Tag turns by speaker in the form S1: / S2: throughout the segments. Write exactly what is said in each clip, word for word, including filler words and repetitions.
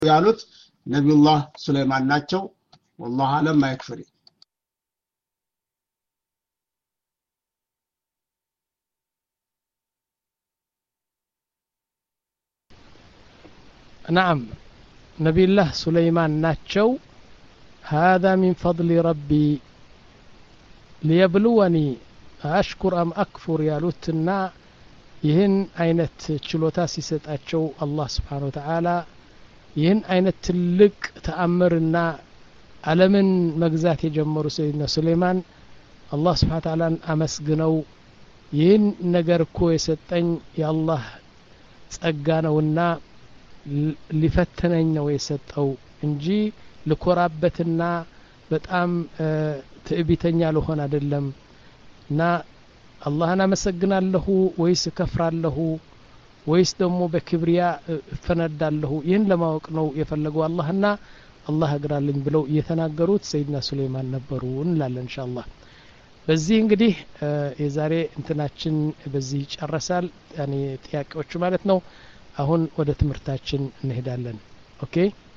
S1: ያሉት ነብዩላህ ሱለይማን ናቸው والله አለም ማይክፍሪ
S2: نعم نبي الله سليمان ناتشو هذا من فضل ربي ليبلوني أشكر أم أكفر يا لوتنا يهن أينت تشلوتا سيستاتشو الله سبحانه وتعالى يهن أينت تلك تأمرنا على من مجزات يجمر سيدنا سليمان الله سبحانه وتعالى أمسجنو يهن نجر كويستين يا الله سأجانونا ሊፈተነኝ ነው የሰጠው እንጂ ለኮራበትና በጣም ትዕቢተኛ ለሆነ አይደለም እና አላህን አመሰግናለሁ ወይስ ከፍራለሁ ወይስ ደግሞ በክብሪያ ፈነዳለሁ ይህን ለማወቅ ነው የፈለገው አላህና አላህ አግራልኝ ብለው እየተናገሩት ሰይድና ሱለይማን ነበሩ እንላለን ኢንሻአላህ በዚህ እንግዲህ የዛሬ እንትናችን በዚህ ጨረሳል ያኔ ጥያቄዎቹ ማለት ነው አሁን ወደ ትምርታችን እንሄዳለን ኦኬ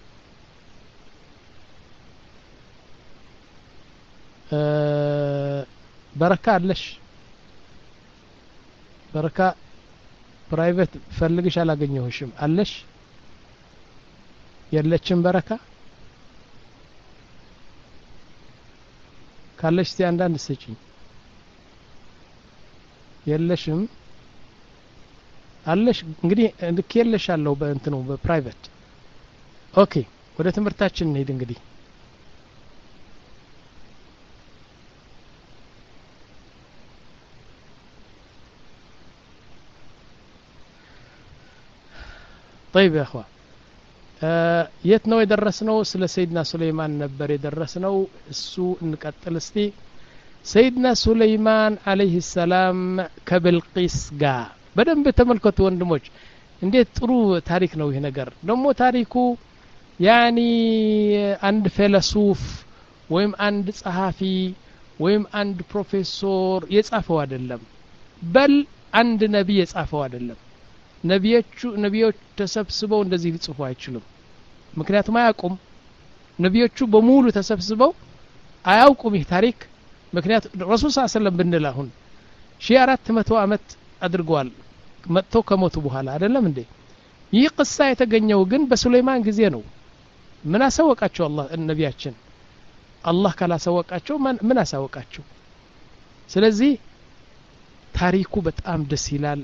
S2: በረካ አለሽ በረካ ፕራይቬት ፈልግሽ አላገኘሁሽም አለሽ የለችም በረካ ካለሽ እስቲ አንዳንድ ስጪኝ የለሽም አለሽ እንግዲህ ልክየለሽ አለው በእንትኑ በፕራይቬት ኦኬ ወደ ትምርታችን እንሄድ እንግዲህ طيب يا اخوان የት ነው የደረስነው ስለ ሰይድና ሱለይማን ነበር የደረስነው እሱ እንቀጥል እስቲ ሰይድና ሱለይማን አለይሂ ሰላም ከብልቂስ ጋር በደንብ ተመልከቱ ወንድሞች እንዴት ጥሩ ታሪክ ነው ይሄ ነገር ደግሞ ታሪኩ ያኒ አንድ ፊሎሶፍ ወይም አንድ ጸሐፊ ወይም አንድ ፕሮፌሰር የጻፈው አይደለም በል አንድ ነብይ የጻፈው አይደለም ነብዮቹ ነብዮች ተሰብስበው እንደዚህ ሊጽፉ አይችሉም ምክንያቱም አያውቁም ነብዮቹ በሙሉ ተሰብስበው አያውቁም ይህ ታሪክ ምክንያቱም ረሱል ሰለላሁ ዐለይሂ ወሰለም ብንል አሁን ሺህ አራት መቶ ዓመት አድርገዋል መጥተው ከሞቱ በኋላ አይደለም እንዴ ይህ ቅሳ የተገኘው ግን በሱለይማን ጊዜ ነው ምን አሳወቃቸው አላህ ነብያችን አላህ ካላሳወቃቸው ምን አሳወቃቸው ስለዚህ ታሪኩ በጣም ደስ ይላል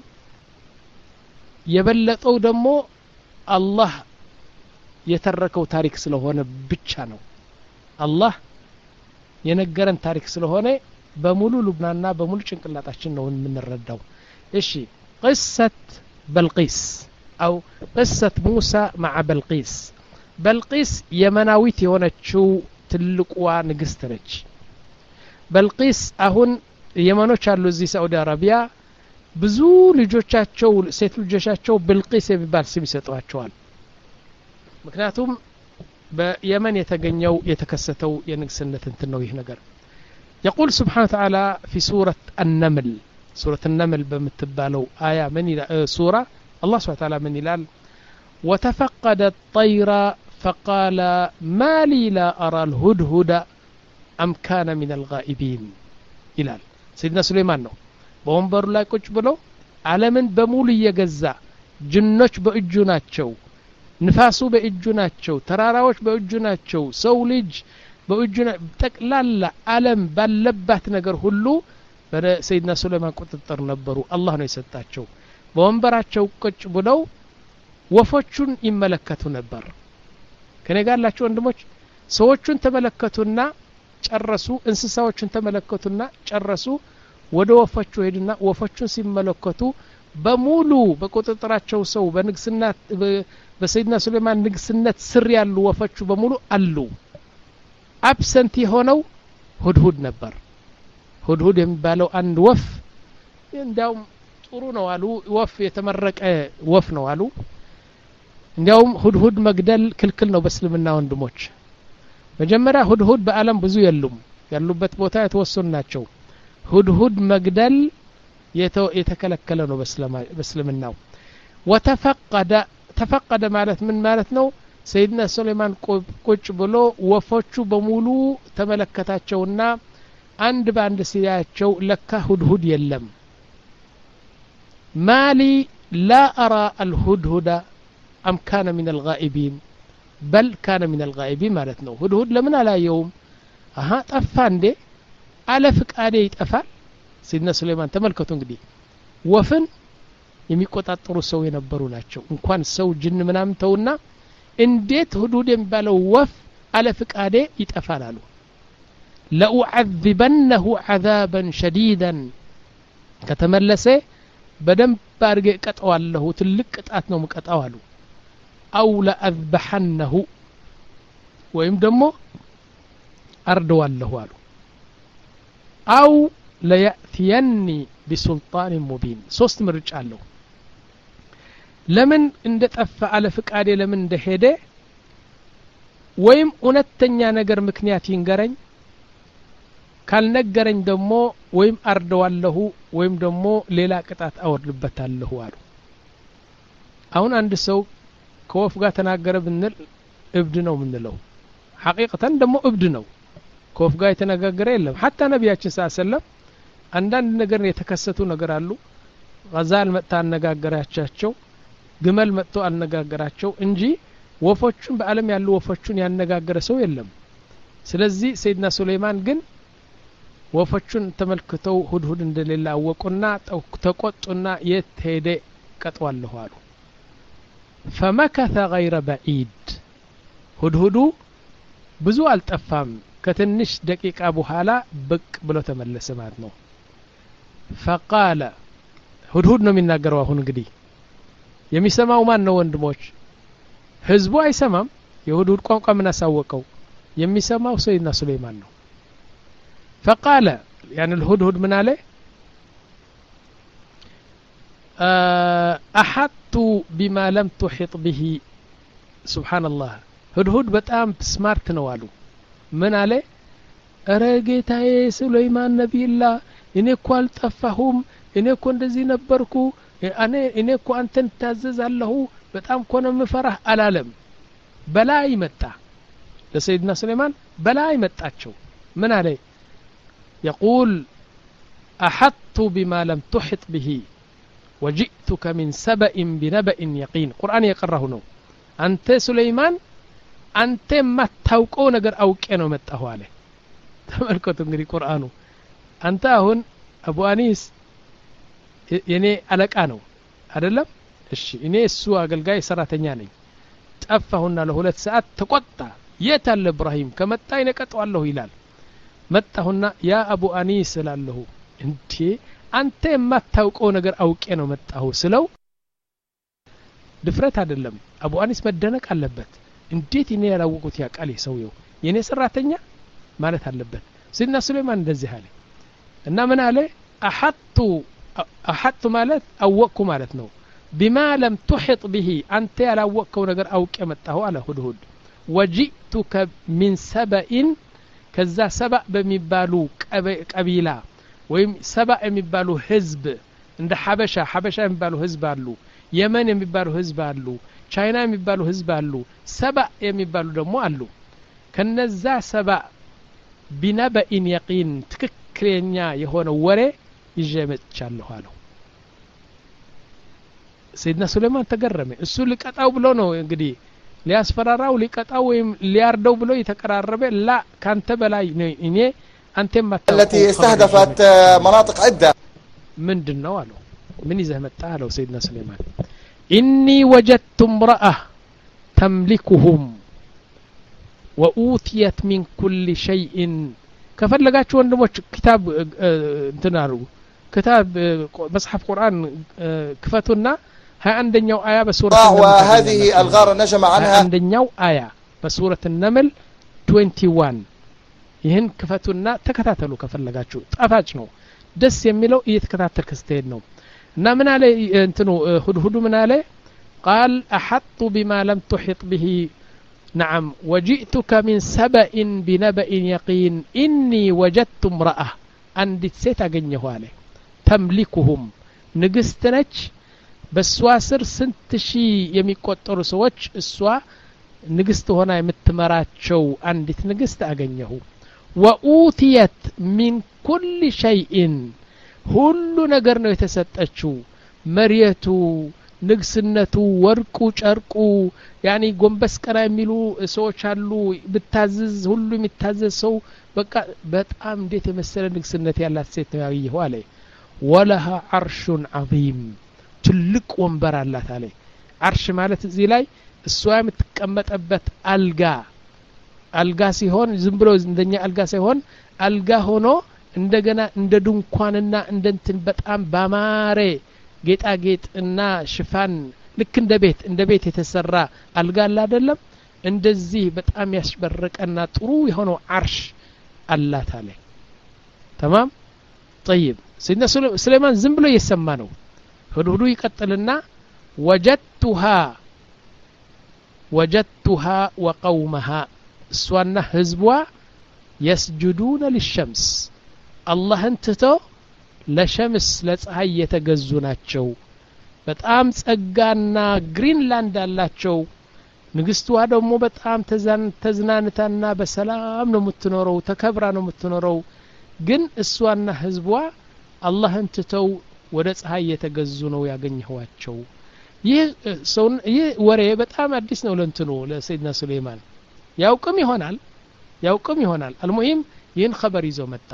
S2: የበለጠው ደግሞ አላህ የተረከው ታሪክ ስለሆነ ብቻ ነው አላህ የነገረን ታሪክ ስለሆነ በሙሉ ልብናና በሙሉ ጭንቅላታችን ነው የምንረዳው እሺ قصة بلقيس أو قصة موسى مع بلقيس بلقيس يمناويت يونتشو تلقوا نقسترج بلقيس أهون يمنوش على زي سعودي عربية بزو لجوشاتشو سيت لجوشاتشو بلقيس يبال سيبسيطواتشوال مكناتهم بيمن يتغنيو يتكستو ينقسنة تنويه نقر يقول سبحانه وتعالى في سورة النمل سورة النمل بمتبالو آية من سورة الله سبحانه وتعالى من إلال وتفقد الطير فقال ما لي لا أرى الهدهد أم كان من الغائبين إلال سيدنا سليمان نو بومبر لا كوش بلو على من بمولي يجزع جنوش بأجوناتشو نفاسو بأجوناتشو تراراوش بأجوناتشو سولج بأجونات تقلال علم بلبات نجر هلو سيدنا سليمان ቁጥጥር ነበሩ አላህ ነው የሰጣቸው በወንበራቸው ቁጭ ብለው ወፎቹን ይመለከቱ ነበር ከኔ ጋር ያላችሁ ወንድሞች ሰዎቹን ተመለከቱና ጨረሱ እንስሳዎቹን ተመለከቱና ጨረሱ ወደ ወፎቹ ሄዱና ወፎቹን ሲመለከቱ በሙሉ በቁጥጥራቸው ሰው በንግስና በሰይድና ሱለይማን ንግስነት ስር ያሉ ወፎቹ በሙሉ አሉ አብሰንት የሆነው ሁድሁድ ነበር ሁድሁድ የሚባለው አንድ ወፍ እንዲያውም ጥሩ ነው አሉ ወፍ የተመረቀ ወፍ ነው አሉ እንዲያውም ሁድሁድ መግደል ክልክል ነው በእስልምና ወንድሞች መጀመሪያ ሁድሁድ በአለም ብዙ የሉም ያሉበት ቦታ የተወሰኑ ናቸው ሁድሁድ መግደል የተከለከለ ነው በእስልምናው ወተፈቀደ ተፈቀደ ማለት ምን ማለት ነው ሰይድና ሱለይማን ቁጭ ብሎ ወፎቹ በሙሉ ተመለከታቸውና አንድ ባንድ ሲያቸው ለካ ሁድሁድ የለም ማሊ لا أرى الهدهد أم كان من الغائبين بل كان من الغائبين مالتنا هدهد لمن على يوم أها طفان دي على فقاده يطفال سيدنا سليمان تملكتوا እንግዲህ ወፍን የሚቆጣጠሩ ሰው የነበሩ ናቸው እንኳን ሰው ጅን ምናምን ተውና እንዴት ሁዱድ የሚባለው ወፍ على ፍቃዴ ይጠፋል አሉ لأعذبنه عذابا شديدا ከተመለሰ በደም ባርገ ቀጣዋለሁ ትልቅ ቅጣት ነው መቀጣው አሉ አው ለአذبحنه ወይም ደግሞ አርደዋለሁ አሉ አው ለያቲየኒ بسلطان مبين ሶስት ምርጫ አለው ለምን እንደጠፋ على ፍቃዴ ለምን እንደሄደ ወይም እውነተኛ ነገር ምክንያት ይንገረኝ ካልነገረኝ ደግሞ ወይም አርደዋለሁ ወይም ደግሞ ሌላ ቅጣት አወርድበታለሁ አሉ አሁን አንድ ሰው ከወፍ ጋር ተናገረ ብንል እብድ ነው ምንለው ሐቂቀተን ደግሞ እብድ ነው ከወፍ ጋር የተነጋገረ የለም حتى ነብያችን ሰለላሁ አንዳንድ ነገር የተከሰቱ ነገር አሉ غزال መጣ አነጋገራቸው ግመል መጥቶ አነጋገራቸው እንጂ ወፎቹን በአለም ያሉ ወፎቹን ያነጋገረ ሰው የለም ስለዚህ ሰይድና ሱለይማን ግን ወፎቹን ተመልክተው ሁድሁድ እንደሌላ አወቁና ተቆጡና የት ሄደ ቀጥዋለሁ አሉ فمكث غير بعيد ሁድሁዱ ብዙ አልጠፋም ከትንሽ ደቂቃ በኋላ ብቅ ብሎ ተመለሰ ማለት ነው فقال ሁድሁድ ነው የሚናገረው አሁን እንግዲህ የሚሰማው ማን ነው ወንድሞች ህዝቡ አይሰማም የሁድሁድ ቋንቋ ምን አሳወቀው የሚሰማው ሰይድና ሱለይማን ነው فقال يعني الهدهد من عليه أحط بما لم تحط به سبحان الله هدهد በጣም ስማርት ነው አሉ ምን አለ አረጌታዬ ሱለይማን ነብይላ እኔ እኮ አልጠፋሁም እኔ እኮ እንደዚህ ነበርኩ እኔ እኔ እኮ አንተን ታዘዛለሁ በጣም እኮ ነው መፈራህ አላለም በላይ መጣ ለሰይድና ሱለይማን በላይ መጣቸው ምን አለ يقول أحط بما لم تحط به وجئتك من سبأ بنبأ يقين قرآن يقرأه نو أنت سليمان أنت ما تاوقو نجر أوكي نو متأهو عليه تملكو تنقري قرآنه أنت هون أبو أنيس يعني ألك أنو أدلم الشي إني السوء قل جاي سراتنياني تأفهن له ثلاث ساعات تقطع يتال إبراهيم كما تاينك أتوى الله هلال መጣሁና ያ አቡ አኒስ ላልሁ እንዴ አንተ የማታውቀው ነገር አውቄ ነው መጣሁ ስለው ድፍረት አይደለም አቡ አኒስ መደነቅ አለበት እንዴት እኔ ያላወቁት ያቃል ሰውየው የኔ ሰራተኛ ማለት አለበት ሰይድና ሱለይማን እንደዚህ አለ እና ምን አለ አሐጡ አሐጡ ማለት አወቅኩ ማለት ነው بما لم تحط به አንተ ያላወቀው ነገር አውቄ መጣሁ አለ ሁድሁድ وجئتك من سبأ ከዛ ሰባ በሚባሉ ቀቢላ ወይም ሰባ የሚባሉ ህዝብ እንደ ሐበሻ ሐበሻ የሚባሉ ህዝብ አሉ የመን የሚባሉ ህዝብ አሉ ቻይና የሚባሉ ህዝብ አሉ ሰባ የሚባሉ ደግሞ አሉ ከነዛ ሰባ ቢነበኢን የቂን ትክክለኛ የሆነ ወሬ ይጀመቻለሁ አለው ሰይድና ሱለይማን ተገረመ እሱ ልቀጣው ብሎ ነው እንግዲህ ሊያስፈራራው ሊቀጣው ወይም ሊያርደው ብሎ የተቀራረበ لا ካንተ በላይ ነው እኔ አንተም ማታውቀው
S3: التي استهدفت مناطق عدة
S2: ምንድነው አለው ምን ይዘህ መጣ አለው ሰይድና ሱለይማን إني وجدت امرأة تملكهم وأوتيت من كل شيء ከፈለጋችሁ ወንድሞች ኪታብ እንትናሩ ኪታብ መጽሐፍ ቁርአን ክፈቱና ها عندنا آية بسورة النمل
S3: وهذه الغار نجم عنها
S2: عندنا آية بسورة النمل واحد وعشرين ይህን ክፈቱና ተከታተሉ ከፈለጋችሁ ጣፋጭ ነው ደስ የሚለው እየተከታተልክ ስትሄድ ነው እና ምን አለ እንትኑ ሁድሁዱ ምን አለ قال أحط بما لم تحط به نعم وجئتك من سبأ بنبأ يقين إني وجدت امرأة عندت ሴት አገኘሁ አለ تملكهم ንግስት ነች በሷ ስር ስንት ሺ የሚቆጠሩ ሰዎች እሷ ንግስት ሆና የምትመራቸው አንዲት ንግስት አገኘሁ ወኡቲየት ሚን ኩል ሸይእን ሁሉ ነገር ነው የተሰጠችው መሪየቱ ንግስነቱ ወርቁ ጨርቁ ያኒ ጎንበስ ቀና የሚሉ ሰዎች አሉ ብታዘዝ ሁሉ የሚታዘዝ ሰው በቃ በጣም እንዴት የመሰለ ንግስነት ያላት ሴት ነው ያየሁ አለ ወለሃ አርሹን ዐዚም ትልቅ ወንበር አላት አለ አርሽ ማለት እዚህ ላይ እሷ የምትቀመጠበት አልጋ አልጋ ሲሆን ዝም ብሎ እንደኛ አልጋ ሳይሆን አልጋ ሆኖ እንደገና እንደ ድንኳንና እንደንትን በጣም ባማረ ጌጣጌጥና ሽፋን ልክ እንደ ቤት እንደ ቤት የተሰራ አልጋ አለ አይደለም እንደዚህ በጣም ያስበረቀና ጥሩ የሆነው አርሽ አላት አለ تمام طيب سيدنا سليمان ዝም ብሎ እየሰማ ነው ሁሉ ይቀጥልና وجدتها وجدتها وقومها እሷና ህዝቧ يسجدون للشمس አላህን ትተው ለሸምስ ለፀሐይ የተገዙ ናቸው በጣም ጸጋና ግሪንላንድ አላቸው ንግስቷ ደግሞ በጣም ተዝናንታና በሰላም ነው የምትኖረው ተከብራ ነው የምትኖረው ግን እሷና ህዝቧ አላህን ትተው ወደ ፀሐይ የተገዙ ነው ያገኘዋቸው ይህ ሰው ይህ ወሬ በጣም አዲስ ነው ለእንትኑ ለሰይድና ሱሌማን ያውቅም ይሆናል ያውቅም ይሆናል المهم ይህን خبر ይዞ መጣ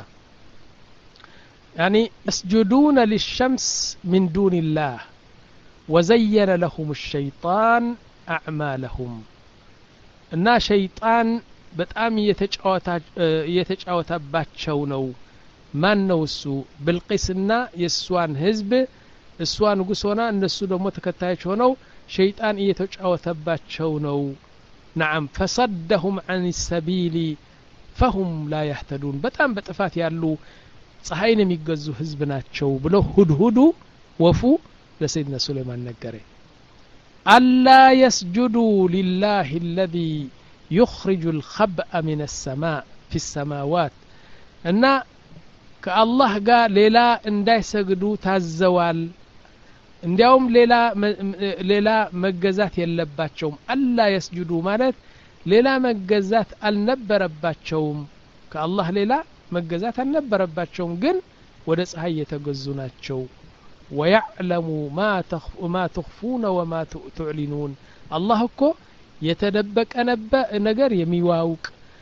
S2: يعني يسجدون للشمس من دون الله وزين لهم الشيطان أعمالهم እና ሸይጣን በጣም የተጫወታ የተጫወተባቸው ነው ማን ነው እሱ ብልቂስና የሷን ህዝብ እሷ ንጉስ ሆና እነሱ ደግሞ ተከታዮች ሆነው ሸይጣን የተጫወተባቸው ነው نعم فصدهم عن السبيل فهم لا يهتدون በጣም በጥፋት ያሉ ፀሐይን የሚገዙ ህዝብ ናቸው ብሎ ሁድሁዱ ወፉ ለሰይድና ሱሌማን ነገረ አላ يسجدوا لله الذي يخرج الخبأ من السماء في السماوات እና ከአላህ ጋር ሌላ እንዳይሰግዱ ታዘዋል እንዲያውም ሌላ ሌላ መገዛት የለባቸውም አላ يسجዱ ማለት ሌላ መገዛት አልነበረባቸውም ከአላህ ሌላ መገዛት አልነበረባቸውም ግን ወደ ፀሐይ የተገዙ ናቸው ويعلم ما تخف ما تخفون وما تعلنون الله እኮ የተደበቀ ነገር የሚያውቅ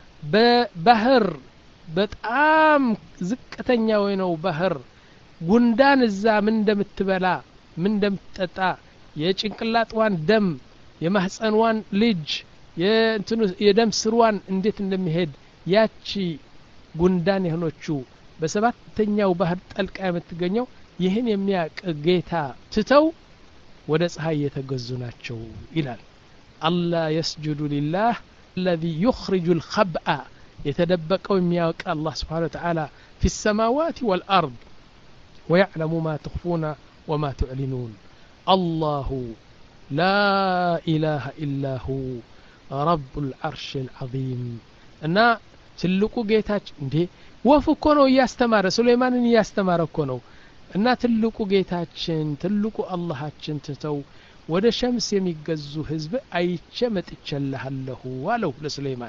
S2: በባህር በጣም ዝቅተኛ ነው ባህር ጉንዳን እዛ ምን እንደምትበላ ምን እንደምትጠጣ የጭንቅላጥዋን ደም የማህፀንዋን ልጅ የእንትኑ የደም ስሯን እንዴት እንደሚሄድ ያቺ ጉንዳን የሆነችው በሰባተኛው ባህር ጠልቃ የምትገኘው ይህን የሚያቅ ጌታ ትተው ወደ ፀሐይ የተገዙ ናቸው ይላል አላህ يسجد لله الذي يخرج الخبأ يتدبقوا የሚያውቅ አላህ Subhanahu Wa Ta'ala في السماوات والأرض ويعلم ما تخفون وما تعلنون الله لا إله إلا هو رب العرش العظيم እና ትልቁ ጌታችን እንዴ ወፍ እኮ ነው ያስተማረ ሱሌማንን ያስተማረ እኮ ነው እና ትልቁ ጌታችን ትልቁ አላህችን ትተው ወደ ሸምስ የሚገዙ ህዝብ አይቼ መጥቻለሁ አለው ለሱሌማን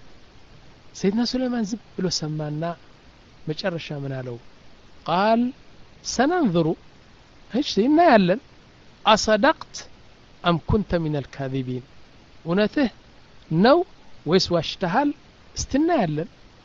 S2: ሰይድና ሱሌማን ዝም ብሎ ሰማና መጨረሻ ምን አለው قال سننظر እሺ እናያለን አصدقت ام كنت من الكاذبين እውነትህ ነው ወይስ ዋሽተሃል استنايالن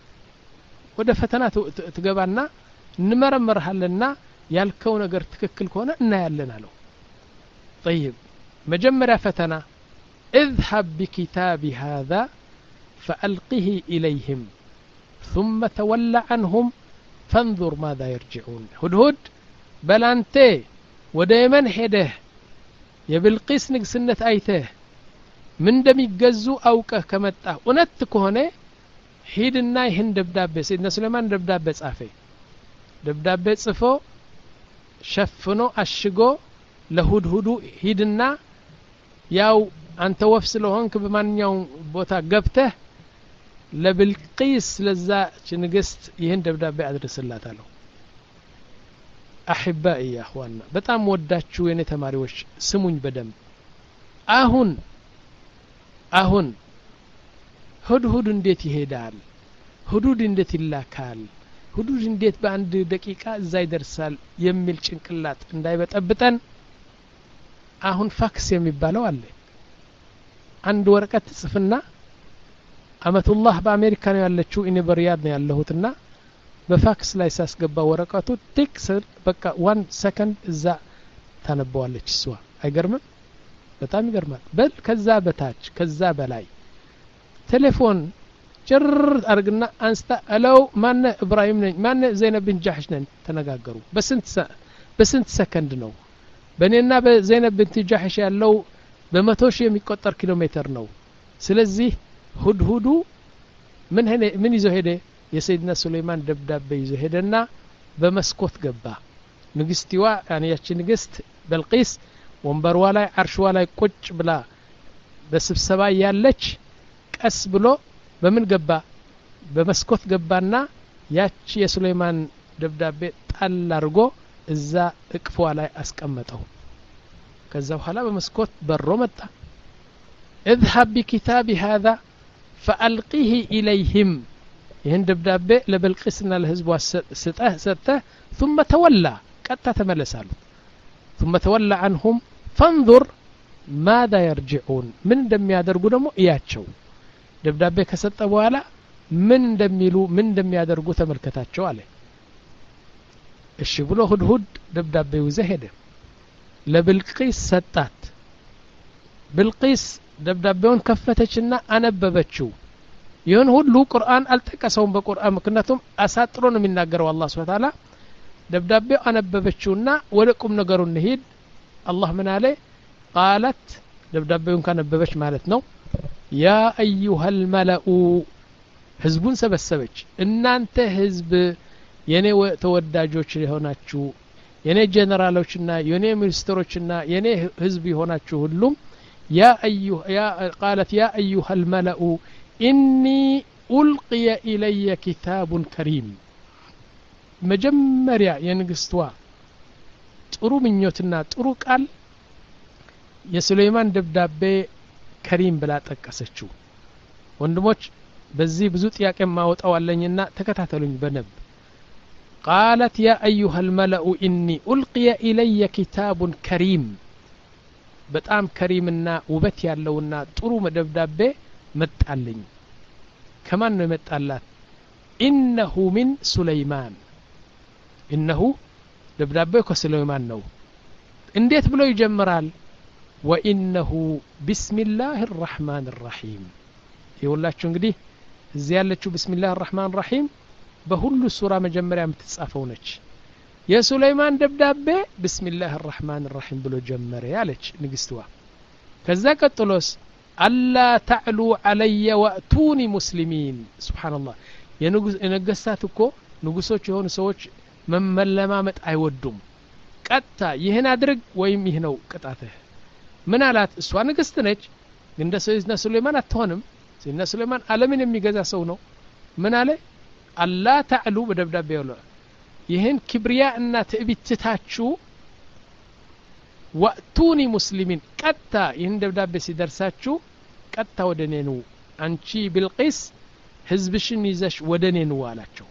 S2: ወደ ፈተና ትገባና እንመረመርሃለና ያልከው ነገር ትክክል ከሆነ እናያለን አለው طيب መጀመሪያ ፈተና اذهب بكتابي هذا فألقه إليهم ثم تولى عنهم فانظر ماذا يرجعون هدهد بلانت ወደ የመን ሄደህ የብልቂስ ንግስነት አይተህ ምን እንደሚገዙ አውቀህ ከመጣህ እውነት ከሆነ ሂድና ይህን ደብዳቤ ሰይድና ሱሌማን ደብዳቤ ጻፈ ደብዳቤ ጽፎ ሸፍኖ አሽጎ ለሁድሁዱ ሂድና ያው አንተ ወፍ ስለሆንክ በማንኛው ቦታ ገብተህ ለብልቂስ ለዛ ንግስት ይህን ደብዳቤ አድርስላታለሁ أحبائي يا أخواننا በጣም ወዳችሁ የኔ ተማሪዎች ስሙኝ በደንብ አሁን አሁን ሁድሁድ እንዴት ይሄዳል ሁዱድ እንዴት ይላካል ሁዱድ እንዴት በአንድ ደቂቃ እዛ ይደርሳል የሚል ጭንቅላት እንዳይበጠብጠን አሁን ፋክስ የሚባለው አለ አንድ ወረቀት ጽፍና አመቱላህ በአሜሪካ ነው ያለችው እኔ በሪያድ ነው ያለሁትና በፋክስ ላይ ሳስገባ ወረቀቱ ቴክስር በቃ one second እዛ ታነበዋለች እሷ አይገርምም በጣም ይገርማል በል ከዛ በታች ከዛ በላይ ቴሌፎን ጭር አርግና አንስታ አለው ማነ ኢብራሂም ነኝ ማነ ዘይነብ ቢን ጃህሽ ነኝ ተነጋገሩ በስንት በስንት ሰከንድ ነው በእኔና በዘይነብ ቢንት ጃህሽ ያለው በመቶ ሺህ የሚቆጠር ኪሎ ሜትር ነው ስለዚህ ሁድሁዱ ምን ሄደ ምን ይዞ ሄደ የሰይድና ሱለይማን ደብዳቤ ይዞ ሄደና በመስኮት ገባ ንግስቲዋ ያኔ ያቺ ንግስት በልቂስ ወንበርዋ ላይ አርሽዋ ላይ ቁጭ ብላ በስብሰባ ያለች ቀስ ብሎ በምን ገባ በመስኮት ገባና ያቺ የሱለይማን ደብዳቤ ጣል አድርጎ እዛ እቅፏ ላይ አስቀመጠው ከዛ በኋላ በመስኮት በሮ መጣ اذهب بكتابي هذا فألقيه إليهم ይህን ደብዳቤ ለበልቂስና ለህዝቡ ሰጠህ ሰጠህ ثم تولى ቀጥታ ተመለሳሉ ثم تولى عنهم فانظر ماذا يرجعون ምን እንደሚያደርጉ ደግሞ እያቸው ደብዳቤ ከሰጠ በኋላ ምን እንደሚሉ ምን እንደሚያደርጉ ተመልከታቸው አለ እሺ ብሎ ሁድሁድ ደብዳቤው ይዘ ሄደ ለብልቂስ ሰጣት ብልቂስ ደብዳቤውን ከፈተችና አነበበችው ይሁን ሁሉ ቁርአን አልተቀሰውም በቁርአን ምክንያቱም አሳጥሮ ነው የሚናገረው አላህ Subhanahu Wa Ta'ala ደብዳቤው አነበበችውና ወደ ቁም ነገሩ እንሂድ አላህ ምን አለ قالت ደብዳቤውን ካነበበች ማለት ነው ያ ايها الملأ ህዝቡን ሰበሰበች እናንተ ህዝብ የኔ ተወዳጆች ሊሆናችሁ የኔ ጀነራሎችና የኔ ሚኒስትሮችና የኔ ህዝብ ይሆናችሁ ሁሉም ያ ايها يا قالت يا ايها الملأ إني ألقي إلي كتاب كريم مجمريا ينقستوا ጥሩ ምኞትና ጥሩ ቃል የሱለይማን ደብዳቤ ከሪም ብላ ጠቀሰችው ወንድሞች በዚህ ብዙ ጥያቄ ማውጣው አለኝና ተከታተሉኝ በነብ قالت يا أيها الملأ إني ألقي إلي كتاب كريم በጣም ከሪምና ውበት ያለውና ጥሩ ደብዳቤ መጣልኝ ከማን ነው መጣላት ኢነሁ ሚን ሱለይማን ኢነሁ ደብዳቤው ከሱለይማን ነው እንዴት ብሎ ይጀምራል ወኢነሁ ቢስሚላሂ الرحمن الرحيم ይወላችሁ እንግዲህ እዚህ ያለችው ቢስሚላሂ الرحمن الرحيم በሁሉ ሱራ መጀመሪያ የምትጻፈው ነች የሱለይማን ደብዳቤ ቢስሚላሂ الرحمن الرحيم ብሎ ጀመረ ያለች ንግስትዋ ከዛ ቀጥሎስ ألا تعلوا علي وأتوني مسلمين سبحان الله የነገስታት እኮ ንጉሶች የሆኑ ሰዎች መመለማመጥ አይወዱም ቀጣ ይሄን አድርግ ወይም ይሄ ነው ቅጣትህ ምን አላት እሷ ንግስት ነች እንደ ሰይድና ሱለይማን አትሆንም ሰይድና ሱለይማን ዓለምን የሚገዛ ሰው ነው ምን አለ አላ ተዕሉ በደብዳቤው ላይ ይሄን ክብሪያ እና ትዕቢትታችሁ ወአቱኒ ሙስሊሚን ቀጣ ይሄን ደብዳቤ ሲደርሳችሁ ቀጣ ወደኔ ነው አንቺ ብልቂስ ህዝብሽን ይዘሽ ወደኔ ነው አላቸው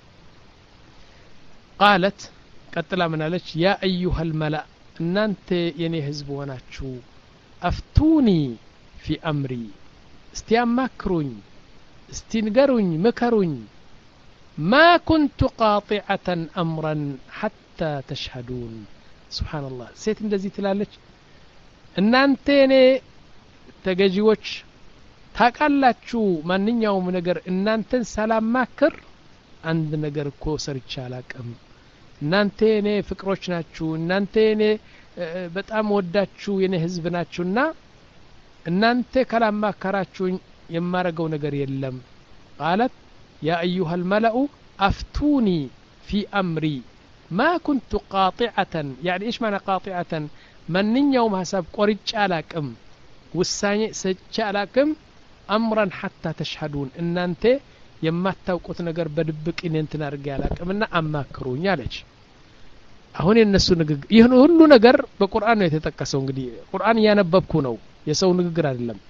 S2: قالت ቀጥላ ምን አለች ያ ايها الملأ እናንተ የኔ ህዝብ ሆናችሁ አፍቱኒ في امري استيامكሩኝ استنገሩኝ መከሩኝ ما كنت قاطعة امرا حتى تشهدون سبحان الله ሴት እንደዚህ ትላለች እናንተ እኔ ተገጂዎች ታቃላችሁ ማንኛውም ነገር እናንተን ሰላም ማከር አንድ ነገር እኮ ሰርቻ አላቀም እናንተ እኔ ፍቅሮች ናችሁ እናንተ እኔ በጣም ወዳችሁ የኔ ህዝብ ናችሁና እናንተ ከላም ማከራችሁኝ የማረገው ነገር የለም قالت يا ايها الملأ افتوني في امري ما كنت قاطعة يعني ايش معنى قاطعة من يوم حسب قرጭ አላቅም ውሳኔ ሰጭ አላቅም امرا حتى تشهدون እናንተ የማታውቁት ነገር በድብቅ እንትን አድርጌ አላቅምና አማክሩኝ አለች አሁን የነሱ ንግግር ይሄን ሁሉ ነገር በቁርአን ነው የተጠቀሰው እንግዲህ ቁርአን ያነበብኩ ነው የሰው ንግግር አይደለም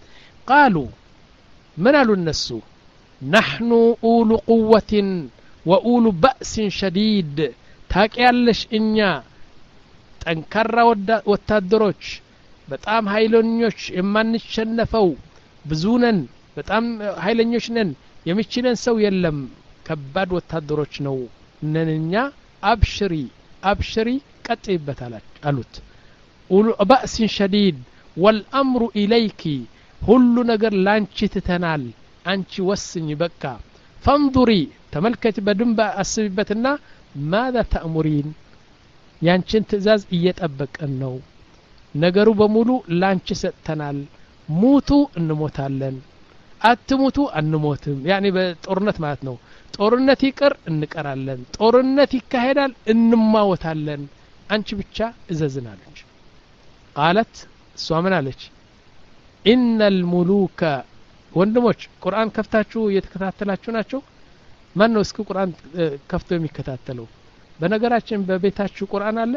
S2: قالوا من قالوا الناس نحن أولو قوة وأولو بأس شديد ታውቂያለሽ እኛ ጠንካራ ወታደሮች በጣም ኃይለኞች የማንሸነፈው ብዙ ነን በጣም ኃይለኞች ነን የሚችለን ሰው የለም ከባድ ወታደሮች ነው ነንኛ አብሽሪ አብሽሪ ቀጥይበታል አሉት ኡሉ ባእስ ሸዲድ والامر اليك ሁሉ ነገር ላንቺ ትተናል አንቺ ወስኝ በቃ فانظري ተመልከት በደንብ አስቢበትና ماذا تأمرين ያንቺን ትእዛዝ እየጠበቀን ነው ነገሩ በሙሉ ላንቺ ሰጥተናል ሙቱ እንሞታለን አትሙቱ አንሞትም ያኒ በጦርነት ማለት ነው ጦርነት ይቀር እንቀራለን ጦርነት ይካሄዳል እንማወታለን አንቺ ብቻ እዘዝናለች قالت ሷምን አለች ان الملوك ወንድሞች ቁርአን ከፍታችሁ እየተከታተላችሁ ናቸው ማን ነው እስኪ ቁርአን ከፍቶ የሚከታተለው በነገራችን በቤታችሁ ቁርአን አለ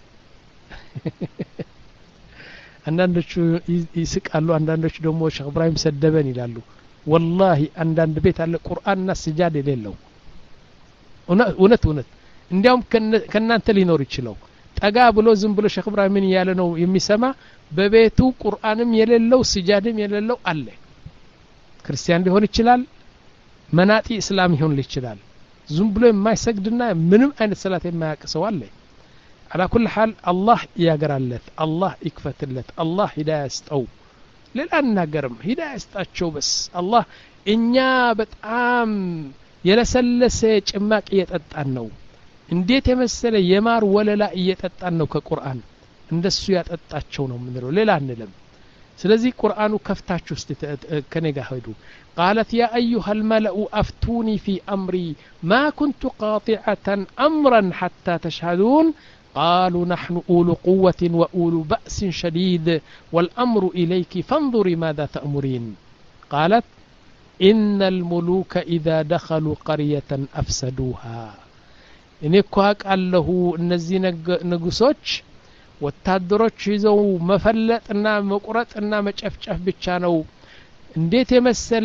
S2: አንዳንዶቹ ይስቃሉ አንዳንዶቹ ደግሞ ሼህ ኢብራሂም ሰደበን ይላሉ والله አንዳንድ ቤት አለ ቁርአንና ስጃድ የሌለው እውነት እውነት እንዲያውም ከናንተ ሊኖር ይችላል ጠጋ ብሎ ዝም ብሎ ሼህ ኢብራሂም ምን ያለ ነው የሚሰማ በቤቱ ቁርአንም የሌለው ስጃድም የሌለው አለ ክርስቲያን ሊሆን ይችላል መናጢ እስላም ይሆን ይችላል ዝም ብሎ የማይሰግድና ምንም አይነት ሰላት የማያቀሰው አለ على كل حال الله ያገራለት الله ይክፈትለት الله ሂዳያ ይስጠው ሌላ እናገርም ሂዳያ ይስጣቸው በስ الله እኛ በጣም የለሰለሰ ጭማቂ እየጠጣን ነው እንዴት የመሰለ የማር ወለላ እየጠጣን ነው ከቁርአን እንደሱ ያጠጣቸው ነው ምንለው ሌላ አንለም ስለዚህ ቁርአኑ ከፍታችሁ እስቲ ከኔጋ ሄዱ قالت يا أيها الملأ أفتوني في أمري ما كنت قاطعة أمرا حتى تشهدون قالوا نحن أولو قوة وأولو بأس شديد والأمر إليك فانظري ماذا تأمرين قالت إن الملوك إذا دخلوا قرية أفسدوها إن يكوهك أله النزي نقصوش ወታደሮች ይዘው መፈለጥና መቁረጥና መጨፍጨፍ ብቻ ነው እንዴት የመሰለ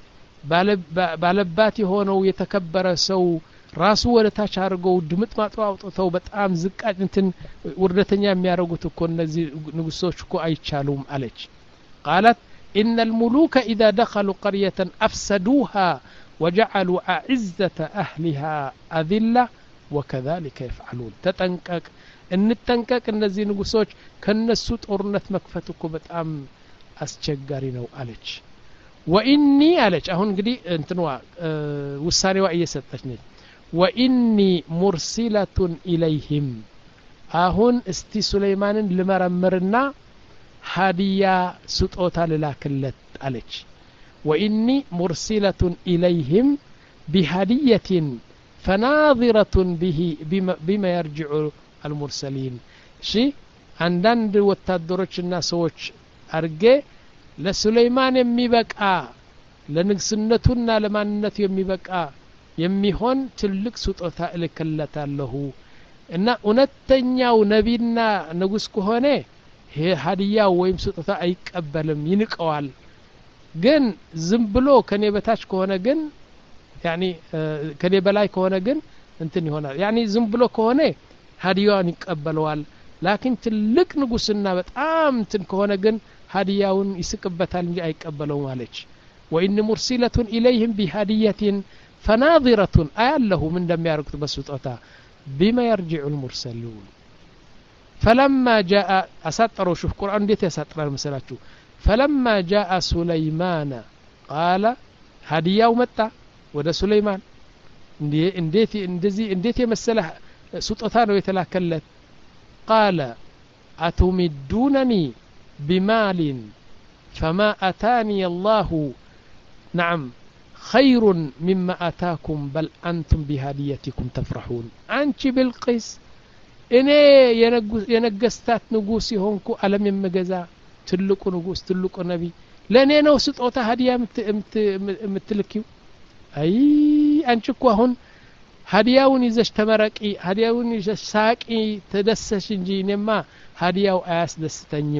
S2: ባለባት የሆነው የተከበረ ሰው ራሱ ወደ ታች አርገው ድምጥ ማጥሮ አውጥተው በጣም ዝቃጭ እንትን ውርደተኛ የሚያረጉት እኮ እነዚህ ንጉሶች እኮ አይቻሉም አለች قالت ان الملوك اذا دخلوا قرية افسدوها وجعلوا اعزة اهلها اذلة وكذلك يفعلون تتنقق እንጠንቀቅ እነዚህ ንጉሶች ከነሱ ጦርነት መክፈት እኮ በጣም አስቸጋሪ ነው አለች ወኢኒ አለች አሁን እንግዲህ እንትንዋ ውሳኔዋ እየሰጠች ነች ወኢኒ ሙርሲላቱን ኢለይሂም አሁን እስቲ ሱለይማንን ልመረምርና ሀዲያ ስጦታ ልላክለት አለች ወኢኒ ሙርሲላቱን ኢለይሂም ቢሀዲየትን ፈናዚረቱን ቢሂ ቢማ يرجع المرسلين شي عندند ወታደሮችና ሰዎች አርጌ ለሱለይማን የሚበቃ ለንግስነቱና ለማንነቱ የሚበቃ የሚሆን ትልቅ ስጦታ እልከለታለሁ እና እውነተኛው ነቢና ንጉስ ከሆነ ሀዲያው ወይም ስጦታ አይቀበልም ይንቀዋል ግን ዝም ብሎ ከኔ በታች ከሆነ ግን يعني ከኔ በላይ ከሆነ ግን እንትን ይሆናል يعني ዝም ብሎ ከሆነ ሀዲያውን ይቀበለዋል ላኪን ትልቅ ንጉስና በጣም እንትን ከሆነ ግን ሀዲያውን ይስቅበታል እንጂ አይቀበለውም አለች وإن مرسلة إليهم بهدية فناظرة أيالله من دم ياركت بسطوتا بما يرجع المرسلون فلما جاء أسطروا شوف قرآن ديت يسطر المسلاتو فلما جاء سليمان قال هدية ومتى وده سليمان انديت اندزي انديت يمسله سطوتا ነው የተላከለት قال أتمدونني بمال فما أتاني الله نعم خير مما أتاكم بل أنتم بهديتكم تفرحون أنت بالقيس إني ينقستات نقوسي هونكو ألم يمجزا تلقوا نقوس تلقوا نبي لأني أنا سطوتا هدية متلكيو أي أنتكوا هون هدياون يزش تمرقي هدياون يزش ساقي تدسش እንጂ ነማ هدياو አያስደስተኝም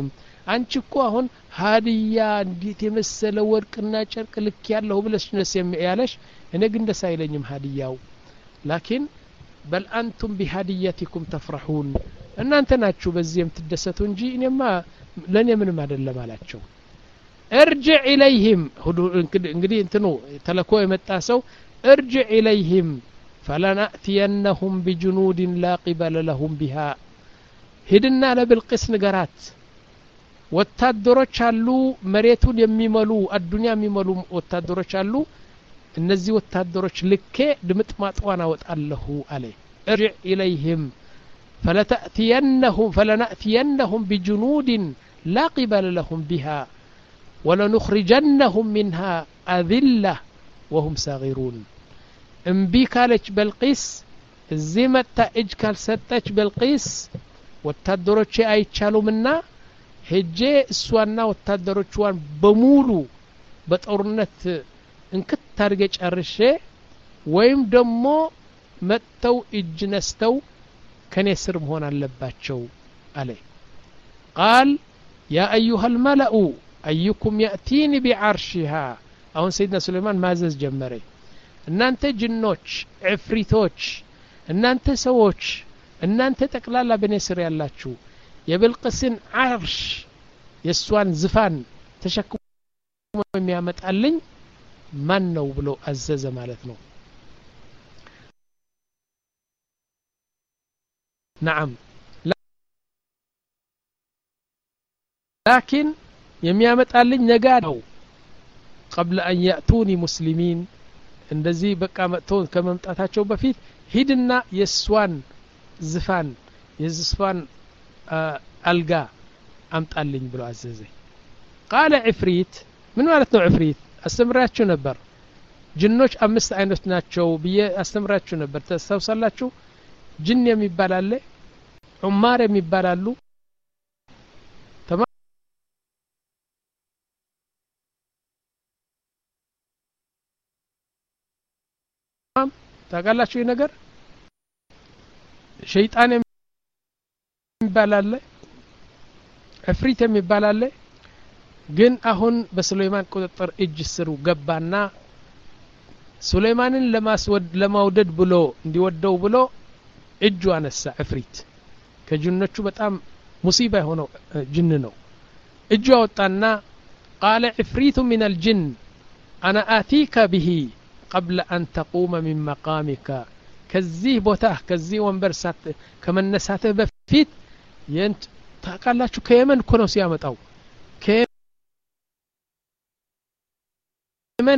S2: አንቺ እኮ አሁን ሀዲያ እንዴት የመሰለ ወርቅና ጨርቅ ልክ ያለው ብለሽ ነስ ያለሽ እኔ ግን ደስ አይለኝም ሀዲያው ላኪን በል አንቱም ቢሀዲያቲኩም ተፍረሁን እናንተ ናችሁ በዚህ የምትደሰቱ እንጂ እኔማ ለኔ ምንም አይደለም አላቸው ارجع اليهم እንግዲህ እንትኑ ተለኮ የመጣ ሰው ارجع اليهم فلنأتينهم بجنود لا قبل لهم بها ሂድና ለብልቅስ ንገራት ወታደሮች አሉ መሬቱን የሚመሉ አዱንያ የሚመሉ ወታደሮች አሉ እነዚህ ወታደሮች ልኬ ድምጥማጥዋን አወጣለሁ አለ ارجع اليهم فلتأتينهم فلنأتينهم بجنود لا قبل لهم بها ولنخرجنهم منها أذلة وهم صاغرون እምቢ ካለች በልቂስ እዚህ መጣ እጅ ካልሰጠች በልቂስ ወታደሮች አይቻሉምና ሄጄ እሷና ወታደሮቿን በሙሉ በጦርነት እንክት ታርገ ጨርሼ ወይም ደግሞ መተው እጅ ነስተው ከኔ ስር መሆን አለባቸው አለ قال يا أيها الملأ أيكم يأتيني بعرشها አሁን ሰይድና ሱለይማን ማዘዝ ጀመረ እናንተ ጅኖች ዕፍሪቶች እናንተ ሰዎች እናንተ ጠቅላላ በኔ ስር ያላችሁ የብልቅስን አርሽ የሷን ዝፋን ተሸክሞ የሚያመጣልኝ ማን ነው ብሎ አዘዘ ማለት ነው نعم لكن የሚያመጣልኝ ነጋ ነው قبل أن يأتوني مسلمين እንደዚህ በቃ መጥተው ከመምጣታቸው በፊት ሂድና የሷን ዝፋን የዝፋን አልጋ አምጣልኝ ብሎ አዘዘ قال عفريت ምን ማለት ነው عفريت አስተምራችሁ ነበር ጅኖች አምስት አይነት ናቸው ብዬ አስተምራችሁ ነበር ተስተውሳላችሁ ጅን የሚባል አለ ዑማር የሚባል አሉ ታውቃላችሁ ይሄ ነገር ሸይጣን የሚባል አለ ዕፍሪት የሚባል አለ ግን አሁን በሱለይማን ቁጥጥር እጅ ስሩ ገባና ሱለይማንን ለማስወድ ለማውደድ ብሎ እንዲወደው ብሎ እጁ አነሳ ዕፍሪት ከጅኖቹ በጣም ሙሲባ የሆነው ጅን ነው እጁ አወጣና قال عفريت من الجن أنا آتيك به قبل أن تقوم من مقامك كزيه بوتاه كزيه وانبرسات كمن نساته بفيت ينت ታውቃላችሁ ከየመን እኮ ነው ሲያመጣው ከየመን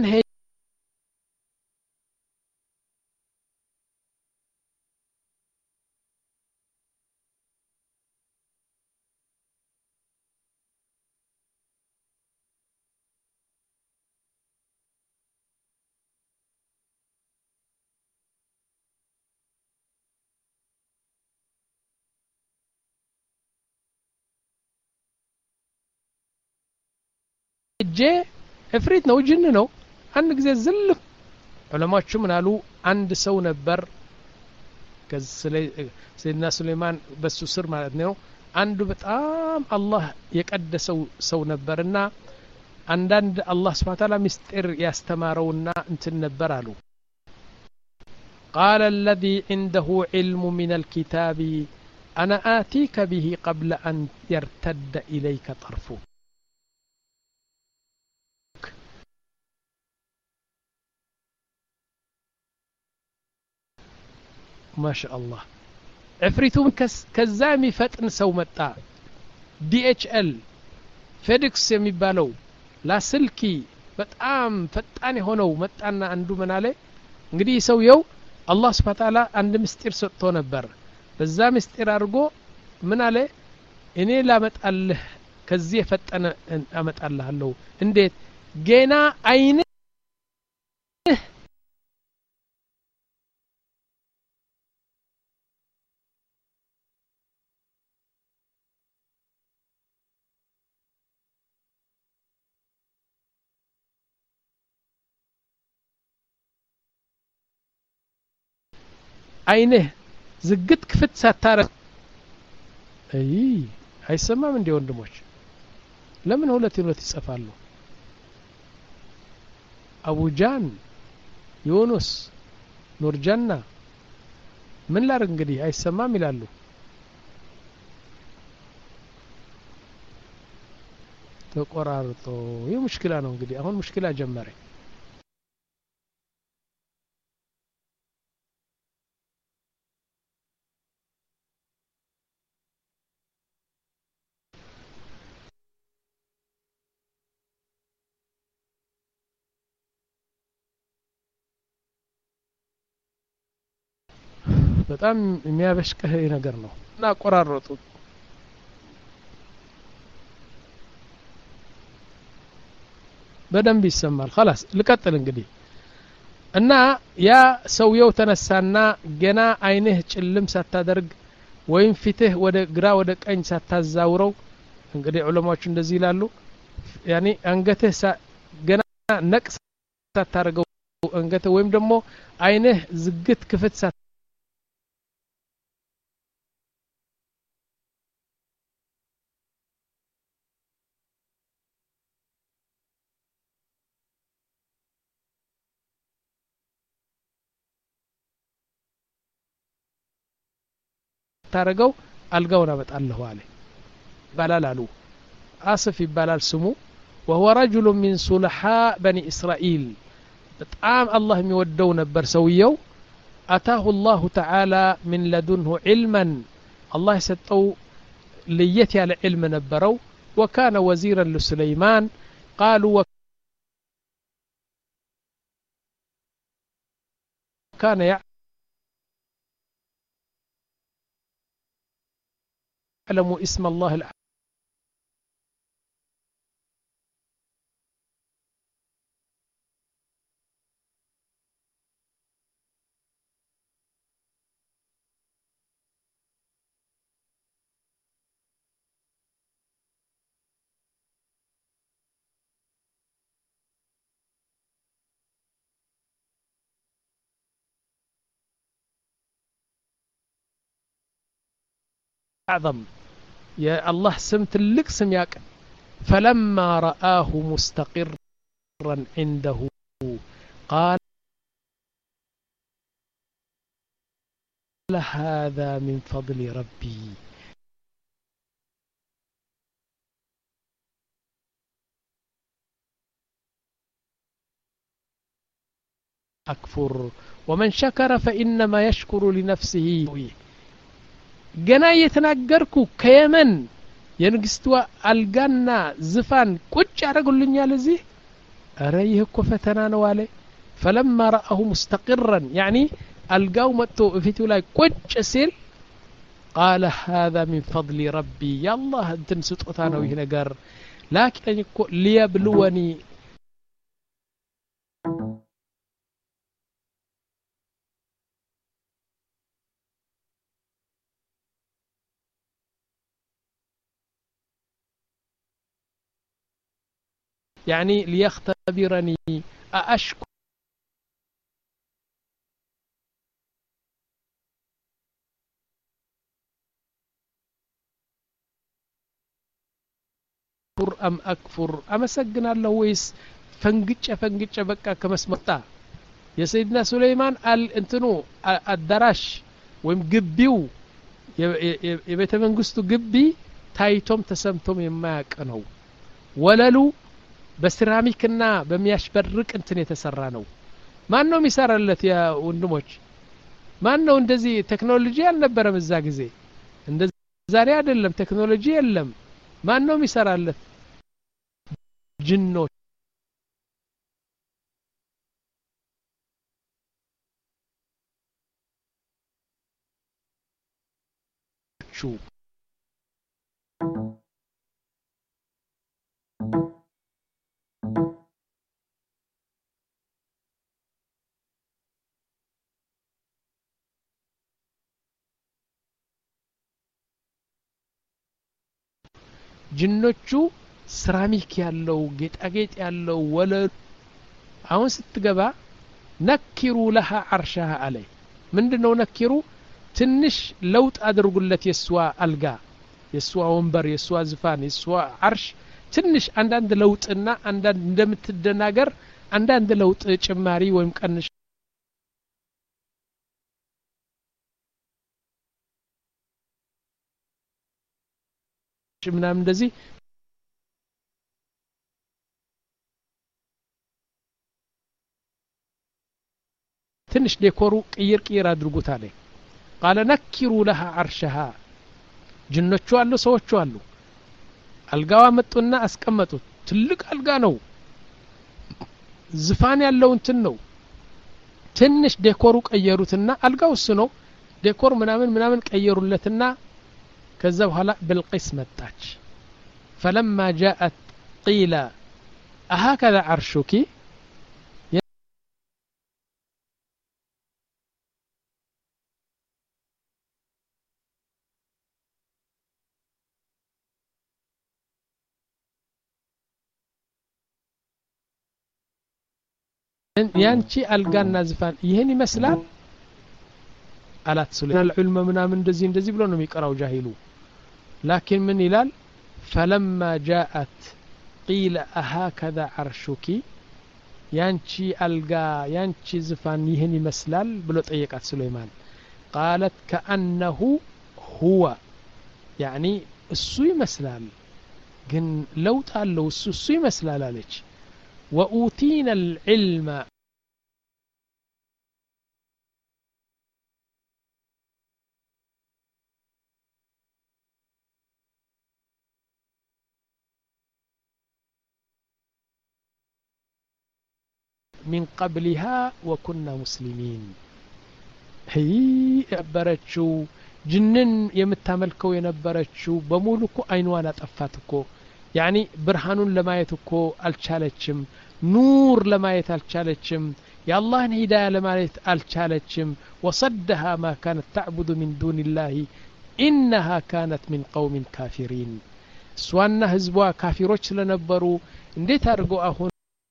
S2: ጀ እፍሪት ነው ጅን ነው አንድ ጊዜ ዝል ዑለማዎቹ ምን አሉ አንድ ሰው ነበር ከሰይድና ሱለይማን በሱ ስር ማለት ነው አንዱ በጣም አላህ የቀደሰው ሰው ነበርና አንዳንድ አላህ Subhanahu Ta'ala ምስጢር ያስተማረውና እንትን ነበር አሉ قال الذي عنده علم من الكتاب أنا آتيك به قبل أن يرتد إليك طرفك ما شاء الله عفريتو كزامي فتن سو متى دي اتش ال فيدكس የሚባለው ላስልኪ በጣም ፈጣን ሆነው መጣና አንዱ ምን አለ እንግዲህ ሰውየው አላህ Subhanahu Ta'ala አንድ ምስጢር ሰጥቶ ነበር በዛ ምስጢር አድርጎ ምን አለ እኔ ላመጣልህ ከዚህ የፈጠነ አመጣልሃለሁ እንዴት ገና አይነ አይነ ዝግት ክፍት ሳታረ አይ አይሰማም እንዴ ወንድሞች ለምን ሁለት ሁለት ይጽፋሉ አቡጃን ዮኑስ ኑርጀና ምን ላርግ እንግዲህ አይሰማም ይላሉ ተቆራርጦ ይህ ሙሽኪላ ነው እንግዲህ አሁን ሙሽኪላ ጀመረ በጣም የሚያበሽቀህ ነገር ነው እና ቆራረጡ በደንብ ይሰማል خلاص ልቀጥል እንግዲህ እና ያ ሰውየው ተነሳና ገና አይንህ ጭልም ሳታደርግ ወይም ፊትህ ወደ ግራ ወደ ቀኝ ሳታዛውረው እንግዲህ ዑለማዎች እንደዚህ ይላሉ ያኒ አንገትህ ገና ነቅስ ሳታረገው አንገትህ ወይም ደግሞ አይንህ ዝግት ክፍት ታረገው አልጋውን አመጣለሁ አለ ባላል አሉ አስፍ ይባላል ስሙ وهو رجل من صلحاء بني إسرائيل በጣም አላህ የሚወደው ነበር ሰውየው አታሁ الله تعالى من لدنه علما الله يسጠው ለየት ያለ علم ነበረው وكان وزيرا لسليمان قالوا وكان يعلم اسم الله الأعلى أعظم يا الله سم تلك سم ياك فلما رآه مستقرا عنده قال هذا من فضل ربي أكفر ومن شكر فإنما يشكر لنفسه ገና እየተናገርኩ ከየመን የንግስቷ አልጋና ዝፋን ቁጭ ያደርጉልኛል እዚህ አረ ይሄ እኮ ፈተና ነው አለ فلما رأه مستقرا يعني አልጋው መጥቶ እፊቱ ላይ ቁጭ ሲል قال هذا من فضل ربي يا الله እንትን ስጦታ ነው ይሄ ነገር ላኪን እኮ ليبلوني يعني ليختبرني أأشكر أم أكفر أما سجنا له ويس فنجتش فنجتش بكا كما سمعتا يا سيدنا سليمان قال انتنو الدراش ويم جبيو يبيت منجستو جبي تايتم تسمتم يماك أنو وللو በሴራሚክና በሚያሽበርቅ እንትን የተሰራ ነው ማን ነው የሚሰራለት ያ ወንድሞች ማን ነው እንደዚህ ቴክኖሎጂ አልነበረም እዛ ጊዜ እንደዚህ ዛሬ አይደለም ቴክኖሎጂ የለም ማን ነው የሚሰራለት ጅኖች ሹ ጅኖቹ ሴራሚክ ያለው ጌጣጌጥ ያለው ወለል አሁን ስትገባ ነኪሩ ለሃ አርሻሃ አለ ምንድነው ነኪሩ ትንሽ ለውጥ አድርጉለት የሷ አልጋ የሷ ወንበር የሷ ዝፋን የሷ አርሽ ትንሽ አንዳንድ ለውጥና አንዳንድ እንደምትደናገር አንዳንድ ለውጥ ጭማሪ ወይም ቀንሽ ምናምን እንደዚህ ትንሽ ዴኮሩ ቅይር ቅይር አድርጉት አለ قال نكروا لها عرشها ጅኖቹ አሉ ሰዎቹ አሉ አልጋዋ መጡና አስቀመጡት ትልቅ አልጋ ነው ዝፋን ያለው እንትን ነው ትንሽ ዴኮሩ ቀየሩትና አልጋው እሱ ነው ዴኮር ምናምን ምናምን ቀየሩለትና ከዛ በኋላ بالقيس መጣች فلما جاءت قيل أهكذا عرشك ያንቺ አልጋና ዝፋን ይሄን ይመስላል አላት ሱለይማን العلم ምናምን እንደዚህ እንደዚህ ብሎ ነው የሚቀራው ጃሂሉ لكن من ይላል فلما جاءت قيل أهكذا عرشك ያንቺ አልጋ ያንቺ ዝፋን ይሄን ይመስላል ብሎ ጠየቃት ሱለይማን قالت كأنه هو يعني እሱ ይመስላል ግን ለውጥ አለው እሱ እሱ ይመስላል አለች وأوتينا العلم من قبلها وكنا مسلمين هي يبرچو جنن يمتملكو ينبرچو بمولكو اينوانا طفاتكو يعني برهانون لمايتكو الچالچم نور لمايت الچالچم يا الله هدايه لمايت الچالچم وصدها ما كانت تعبد من دون الله انها كانت من قوم كافرين سوانا حزبوا كافروች ስለነበሩ እንዴት አድርጎ አሁን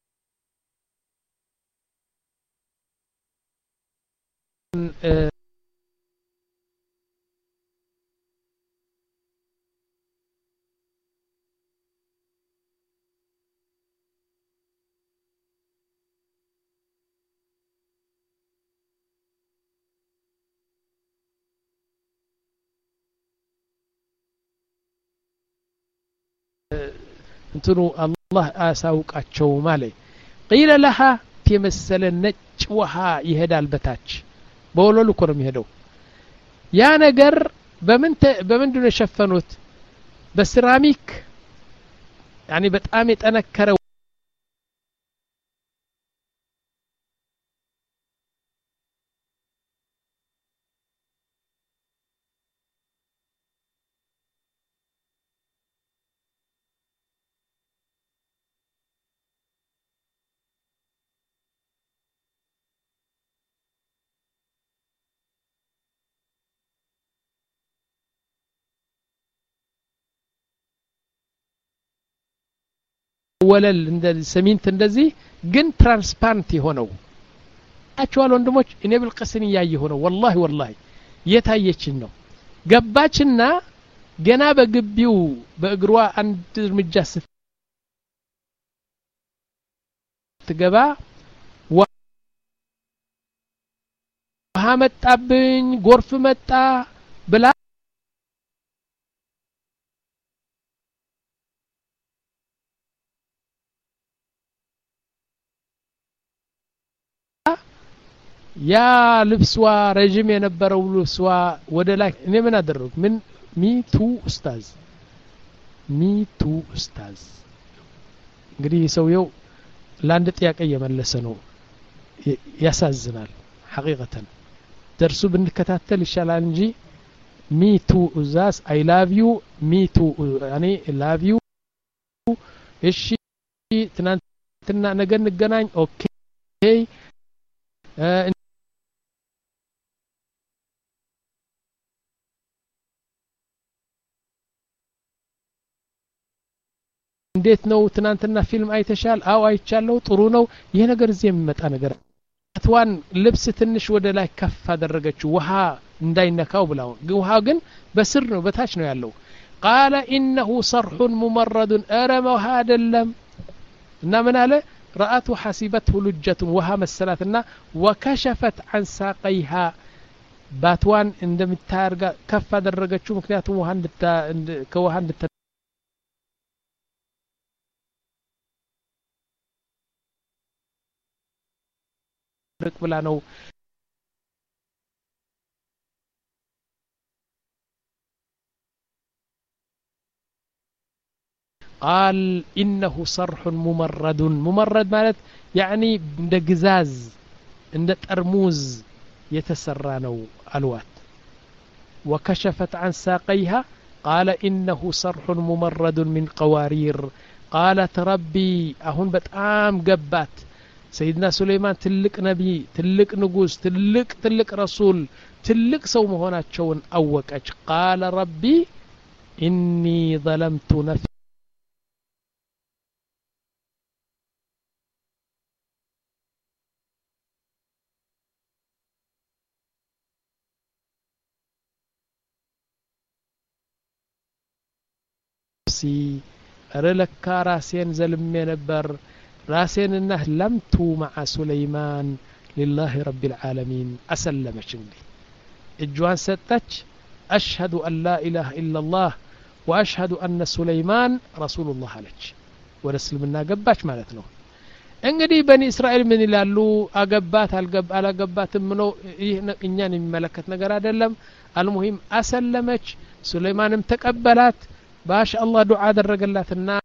S2: እንትኑ አላህ አሳውቃቸው ማለት قيل لها ተመሰለ ነጭ ውሃ ይሄዳል በታች በወለሉ እኮ ነው የሚሄደው ያ ነገር በምን በምንድነው የሸፈኑት በሴራሚክ يعني በጣም የጠነከረ ወለል እንደ ሰሚንት እንደዚህ ግን ትራንስፓረንት የሆነው አቻዋል ወንድሞች እኔ بالقسን ያየ ሆነው والله والله የታየችን ነው ገባችና ገና በግቢው በእግሯ አንድ እርምጃ ስትገባ ውሃ መጣብኝ ጎርፍ መጣ ብላ ያ ልብስዋ ረጅም የነበረው ልብስዋ ወደ ላይ እኔ ምን አደረኩ ምን ሚቱ ኡስታዝ ሚቱ ኡስታዝ እንግዲህ ሰውየው ለአንድ ጥያቄ እየመለሰ ነው ያሳዝናል ሐቂቀተን ደርሱ ብንከታተል ይሻላል እንጂ ሚቱ ኡዛዝ አይ ላቭ ዩ ሚቱ ያኔ ላቭ ዩ እሺ ትናንትና ነገ እንገናኝ ኦኬ እንዴት ነው ትናንትና ፊልም አይተሻል አው አይቻለው ጥሩ ነው ይሄ ነገር እዚህ የሚመጣ ነገር አትዋን ልብስ ትንሽ ወደ ላይ ከፍ አደረገችው ውሃ እንዳይነካው ብላው ውሃ ግን በስር ነው በታች ነው ያለው قال إنه صرح ممرد أرم هذا اللم إنما على رأته حسبته لجة وها مسلاتنا وكشفت عن ساقيها باتوان عندما تارجع كف درجة شو مكنيات وهان دتا كوهان دتا بلا نو قال إنه صرح ممرد ممرد مالت يعني عند قزاز عند ترموز يتسرانو الوات وكشفت عن ساقيها قال إنه صرح ممرد من قوارير قالت ربي أهون بتآم قبات سيدنا سليمان تلك نبي تلك نقوس تلك تلك رسول تلك سوم هنا تشون أوك قال ربي إني ظلمت نفسي رلك راسين زلمي نبر راسين إنه لمت مع سليمان لله رب العالمين أسلم شندي الجوان ستتش أشهد أن لا إله إلا الله وأشهد أن سليمان رسول الله عليك ورسل منا قباش مالتنا انقدي بني إسرائيل من اللالو أقبات على قبات منو إنيان ملكت نقرا دلم المهم أسلمش سليمان امتقبلات باش الله دعاء درقلاتنا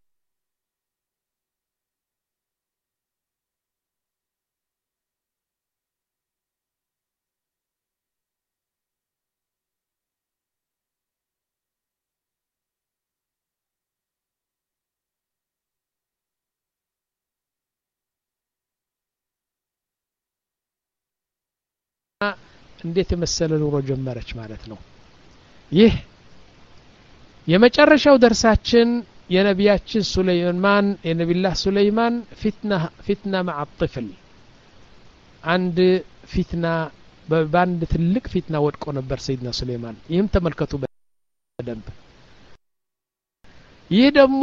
S2: እንዴት መሰለ ኑሮ ጀመረች ማለት ነው። ይህ የመጨረሻው ደርሳችን የነቢያችን ሱለይማን የነቢላህ ሱለይማን ፊትና ፊትና مع الطفل አንድ ፊትና በባንድ ትልቅ ፊትና ወድቆ ነበር ሰይድና ሱለይማን። ይህም ተመልከቱ በደንብ። ይህ ደግሞ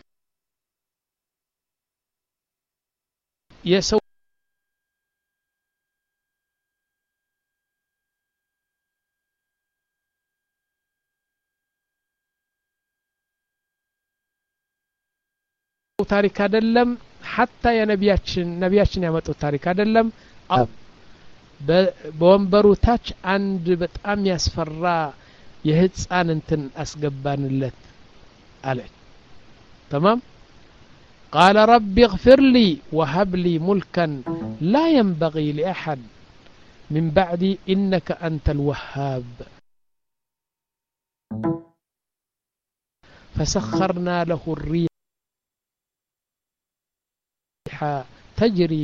S2: የሰው ታሪክ አይደለም حتى የነቢያችን ነቢያችን ያመጡት ታሪክ አይደለም። በወንበሩ ታች አንድ በጣም ያስፈራ የህፃን እንትን አስገባንለት አለ። تمام قال رب اغفر لي وهب لي ملكا لا ينبغي لأحد من بعدي إنك أنت الوهاب فسخرنا له الريح تجري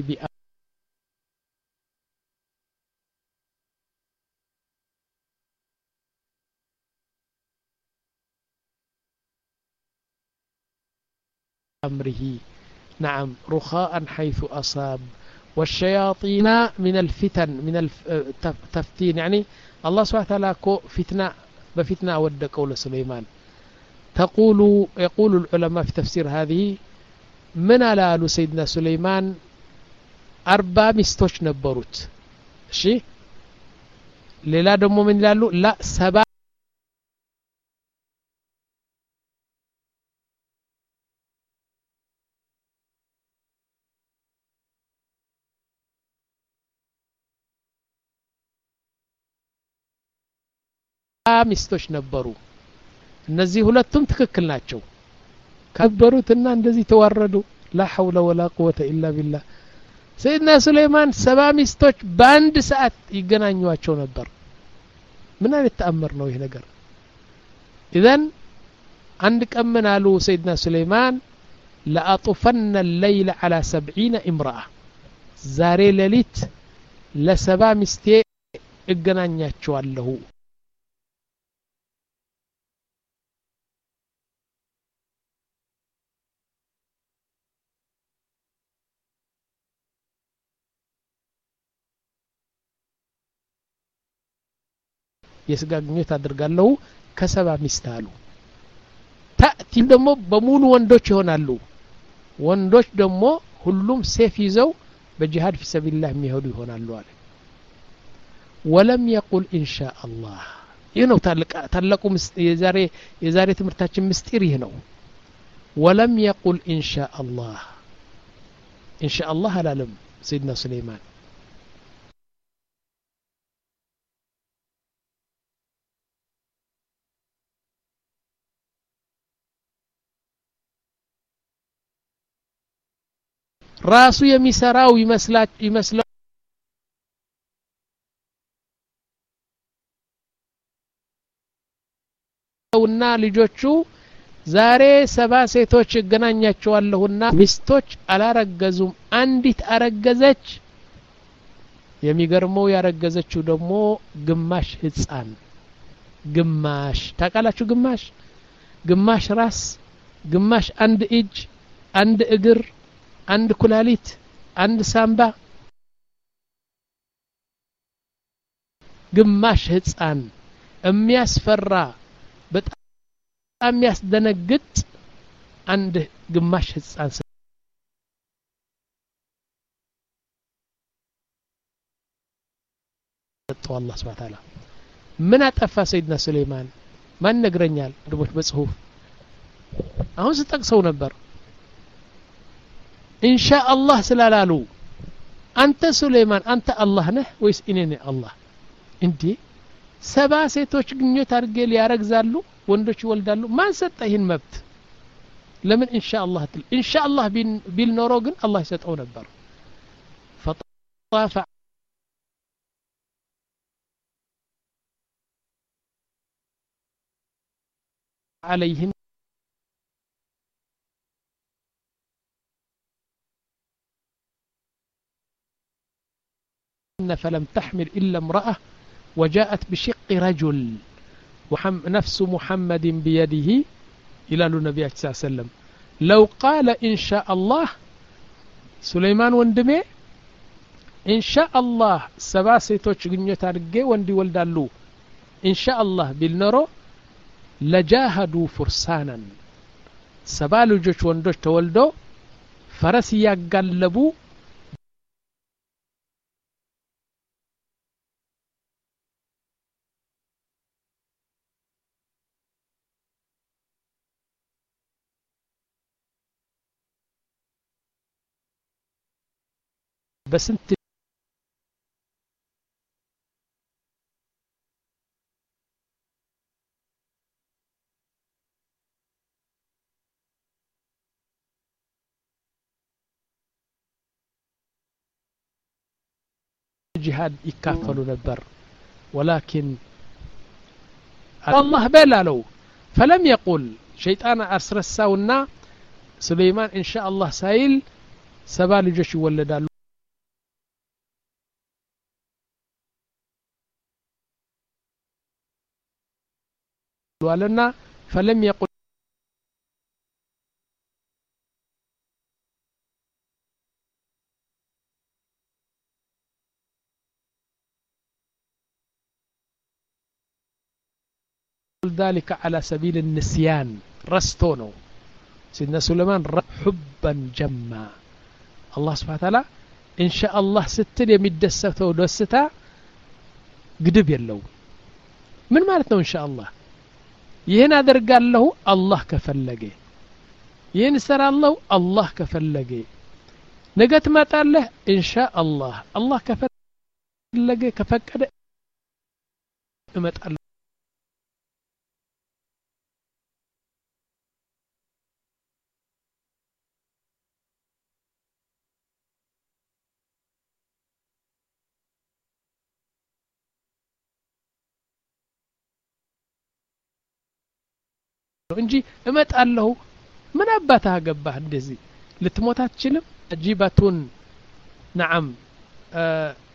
S2: بأمره نعم رخاء حيث أصاب والشياطين من الفتن من التفتين يعني الله سبحانه وتعالى فتنة بفتنة ود قول سليمان تقول يقول العلماء في تفسير هذه من على سيدنا سليمان أربع مستوش نبروت شي ليلا دمو من لالو لا سبع ሚስቶች ነበሩ። እነዚህ ሁለቱም ትክክል ናቸው። ከበሩትና እንደዚህ ተዋረዱ። لا حول ولا قوة إلا بالله سيدنا سليمان ሰባ ሚስቶች በአንድ ሰዓት ይገናኙዋቸው ነበር። ምን አይነት ተአምር ነው ይሄ ነገር? إذن عند كم قالوا سيدنا سليمان لأطفن الليل على سبعين امرأة ዛሬ ሌሊት ለሰባ ሚስቴ እገናኛቸዋለሁ። የስጋ ግንኙነት አድርጋለሁ ከሰባ ሚስት አሉ። ቲም ደግሞ በሙሉ ወንዶች ይሆናሉ ወንዶች ደግሞ ሁሉም ሴፍ ይዘው በጂሃድ في سبيل الله የሚሄዱ ይሆናሉ አለ ولم يقل ان شاء الله ይህ ነው ታላቁ የዛሬ የዛሬ ትምህርታችን ምስጢር ይህ ነው ولم يقل ان شاء الله ان شاء الله አላለም سيدنا سليمان ራሱ የሚሰራው ይመስላል ይመስላል እና ልጆቹ ዛሬ ሰባ ሴቶች እገናኛቸዋለሁና ሚስቶች አላረገዙም አንዲት አረገዘች የሚገርመው ያረገዘችው ደግሞ ግማሽ ህፃን ግማሽ ታቃላችሁ ግማሽ ግማሽ ራስ ግማሽ አንድ እጅ አንድ እግር አንድ ኩላሊት አንድ ሳምባ ግማሽ ህፃን የሚያስፈራ በጣም የሚያስደነግጥ አንድ ግማሽ ህፃን ሰጠው አላህ Subhanahu Wa Ta'ala ምን አጠፋ ሰይድና ሱሌይማን ማን ነግረኛል ድቦች በጽሁፍ አሁን ስጠቅሰው ነበር إن شاء الله سلالالو أنت سليمان أنت الله نه ويس إنني الله إنتي سبع سيتوش جنيو تارجيل يارك زالو وندوش والدالو ما نستهين مبت لمن إن شاء الله تل إن شاء الله بين بالنوروجن الله يستعون البر فطاف عليهن فلم تحمل إلا امرأة وجاءت بشق رجل وحم نفس محمد بيده إلى النبي صلى الله عليه وسلم لو قال إن شاء الله سليمان وندمي إن شاء الله سبع سيتوش جنيو تارجي وندي ولدالو إن شاء الله بالنرو لجاهدوا فرسانا سبع لجوش وندوش تولدو فرس يقلبو በስንት ጂሃድ ይካፈሉ ነበር ولكن الله بلاለው فلم يقل شيطان አስረሳውና سليمان ان شاء الله ሳይል ሰባ ልጆች ይወለዳሉ ولنا فلم يقل ذلك على سبيل النسيان رستونو سيدنا سليمان حبا جما الله سبحانه وتعالى إن شاء الله ستل يمدسته دستا قدب يلو من مالتنا إن شاء الله ይሄን አደርጋለሁ አላህ ከፈለገ ይሄን ሰራለሁ አላህ ከፈለገ ነገ ትመጣለህ ኢንሻአላህ አላህ ከፈለገ ከፈቀደ እመጣለሁ እንጂ እመጣለሁ ምን አባታ ገባህ እንደዚህ ልትሞት አትችልም አጂባቱን نعم